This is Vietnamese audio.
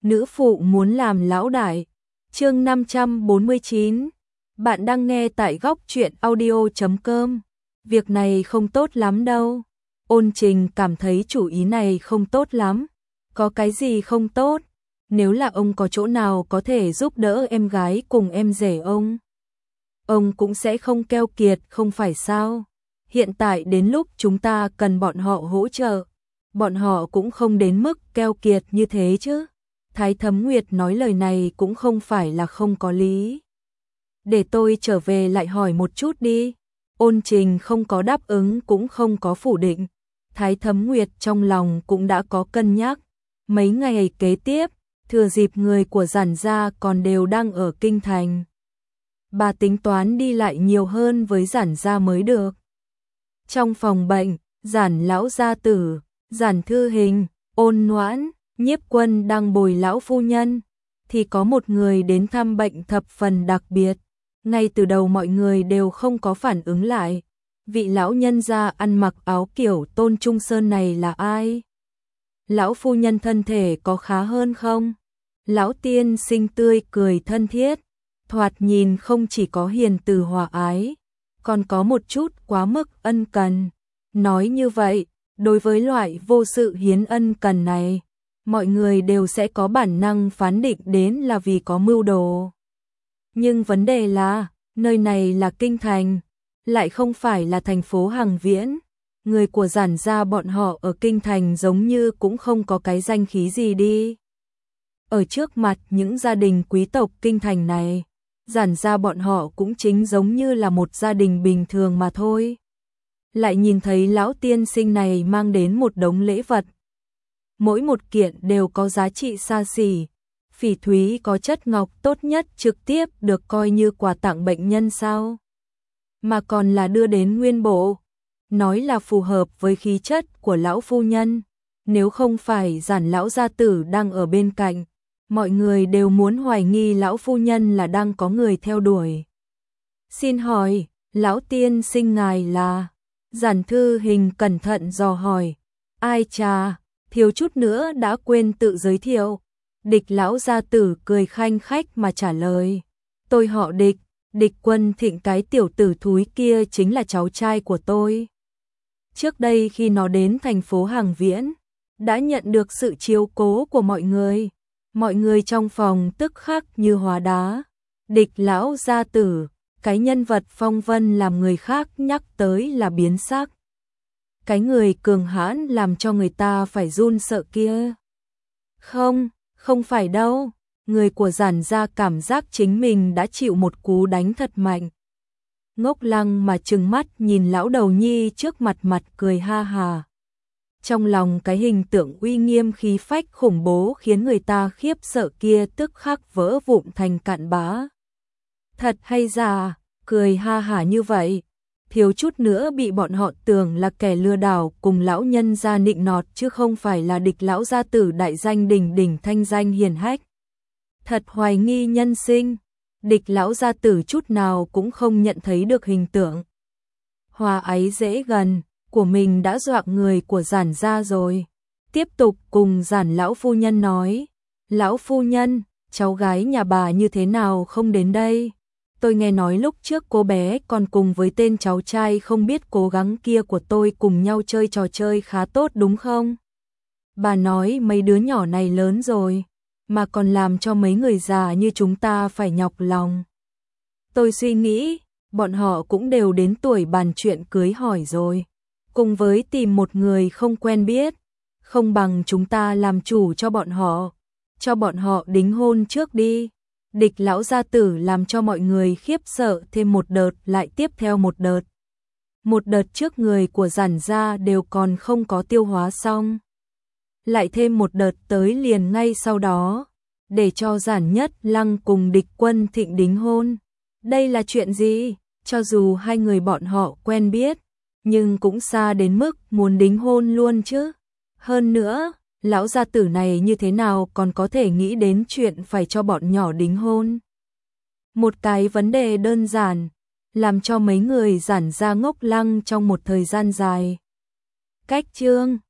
nữ phụ muốn làm lão đại. Chương 549. Bạn đang nghe tại góc truyện audio.com. Việc này không tốt lắm đâu. Ôn Trình cảm thấy chủ ý này không tốt lắm. Có cái gì không tốt? Nếu là ông có chỗ nào có thể giúp đỡ em gái cùng em rể ông cũng sẽ không keo kiệt, không phải sao? Hiện tại đến lúc chúng ta cần bọn họ hỗ trợ, bọn họ cũng không đến mức keo kiệt như thế chứ. Thái Thấm Nguyệt nói lời này cũng không phải là không có lý. Để tôi trở về lại hỏi một chút đi. Ôn Trình không có đáp ứng cũng không có phủ định. Thái Thấm Nguyệt trong lòng cũng đã có cân nhắc. Mấy ngày kế tiếp, thừa dịp người của Giản gia còn đều đang ở kinh thành, bà tính toán đi lại nhiều hơn với Giản gia mới được. Trong phòng bệnh, Giản lão gia tử, Giản Thư Hình, Ôn Noãn, Nhiếp Quân đang bồi lão phu nhân, thì có một người đến thăm bệnh thập phần đặc biệt. Ngay từ đầu mọi người đều không có phản ứng lại. Vị lão nhân gia ăn mặc áo kiểu Tôn Trung Sơn này là ai? Lão phu nhân thân thể có khá hơn không? Lão tiên sinh tươi cười thân thiết, thoạt nhìn không chỉ có hiền từ hòa ái, còn có một chút quá mức ân cần. Nói như vậy, đối với loại vô sự hiến ân cần này, mọi người đều sẽ có bản năng phán định đến là vì có mưu đồ. Nhưng vấn đề là, nơi này là kinh thành, lại không phải là thành phố Hằng Viễn. Người của Giản gia bọn họ ở kinh thành giống như cũng không có cái danh khí gì đi. Ở trước mặt những gia đình quý tộc kinh thành này, Giản gia bọn họ cũng chính giống như là một gia đình bình thường mà thôi. Lại nhìn thấy lão tiên sinh này mang đến một đống lễ vật. Mỗi một kiện đều có giá trị xa xỉ. Phỉ thúy có chất ngọc tốt nhất trực tiếp được coi như quà tặng bệnh nhân sao? Mà còn là đưa đến nguyên bộ. Nói là phù hợp với khí chất của lão phu nhân. Nếu không phải Giản lão gia tử đang ở bên cạnh, mọi người đều muốn hoài nghi lão phu nhân là đang có người theo đuổi. Xin hỏi, lão tiên sinh ngài là? Giản Thư Hình cẩn thận dò hỏi. Ai chà, thiếu chút nữa đã quên tự giới thiệu. Địch lão gia tử cười khanh khách mà trả lời. Tôi họ Địch, Địch Quân Thịnh, cái tiểu tử thúi kia chính là cháu trai của tôi. Trước đây khi nó đến thành phố Hằng Viễn, đã nhận được sự chiếu cố của mọi người. Mọi người trong phòng tức khắc như hóa đá. Địch lão gia tử, cái nhân vật phong vân làm người khác nhắc tới là biến sắc. Cái người cường hãn làm cho người ta phải run sợ kia. Không phải đâu. Người của Giản gia cảm giác chính mình đã chịu một cú đánh thật mạnh. Ngốc lăng mà trừng mắt nhìn lão đầu nhi trước mặt cười ha hà. Trong lòng cái hình tượng uy nghiêm khí phách khủng bố khiến người ta khiếp sợ kia tức khắc vỡ vụn thành cặn bã. Thật hay giả, cười ha hả như vậy, thiếu chút nữa bị bọn họ tưởng là kẻ lừa đảo cùng lão nhân gia nịnh nọt chứ không phải là Địch lão gia tử đại danh đỉnh đỉnh thanh danh hiển hách. Thật hoài nghi nhân sinh. Địch lão gia tử chút nào cũng không nhận thấy được hình tượng hòa ái dễ gần của mình đã dọa người của Giản gia rồi. Tiếp tục cùng Giản lão phu nhân nói. Lão phu nhân, cháu gái nhà bà như thế nào không đến đây? Tôi nghe nói lúc trước cô bé còn cùng với tên cháu trai không biết cố gắng kia của tôi cùng nhau chơi trò chơi khá tốt đúng không? Bà nói mấy đứa nhỏ này lớn rồi, mà còn làm cho mấy người già như chúng ta phải nhọc lòng. Tôi suy nghĩ, bọn họ cũng đều đến tuổi bàn chuyện cưới hỏi rồi. Cùng với tìm một người không quen biết, không bằng chúng ta làm chủ cho bọn họ đính hôn trước đi. Địch lão gia tử làm cho mọi người khiếp sợ thêm một đợt lại tiếp theo một đợt. Một đợt trước người của Giản gia đều còn không có tiêu hóa xong. Lại thêm một đợt tới liền ngay sau đó, để cho Giản Nhất Lăng cùng Địch Quân Thịnh đính hôn. Đây là chuyện gì? Cho dù hai người bọn họ quen biết, nhưng cũng xa đến mức muốn đính hôn luôn chứ. Hơn nữa, lão gia tử này như thế nào còn có thể nghĩ đến chuyện phải cho bọn nhỏ đính hôn. Một cái vấn đề đơn giản, làm cho mấy người Giản gia ngốc lăng trong một thời gian dài. Cách chương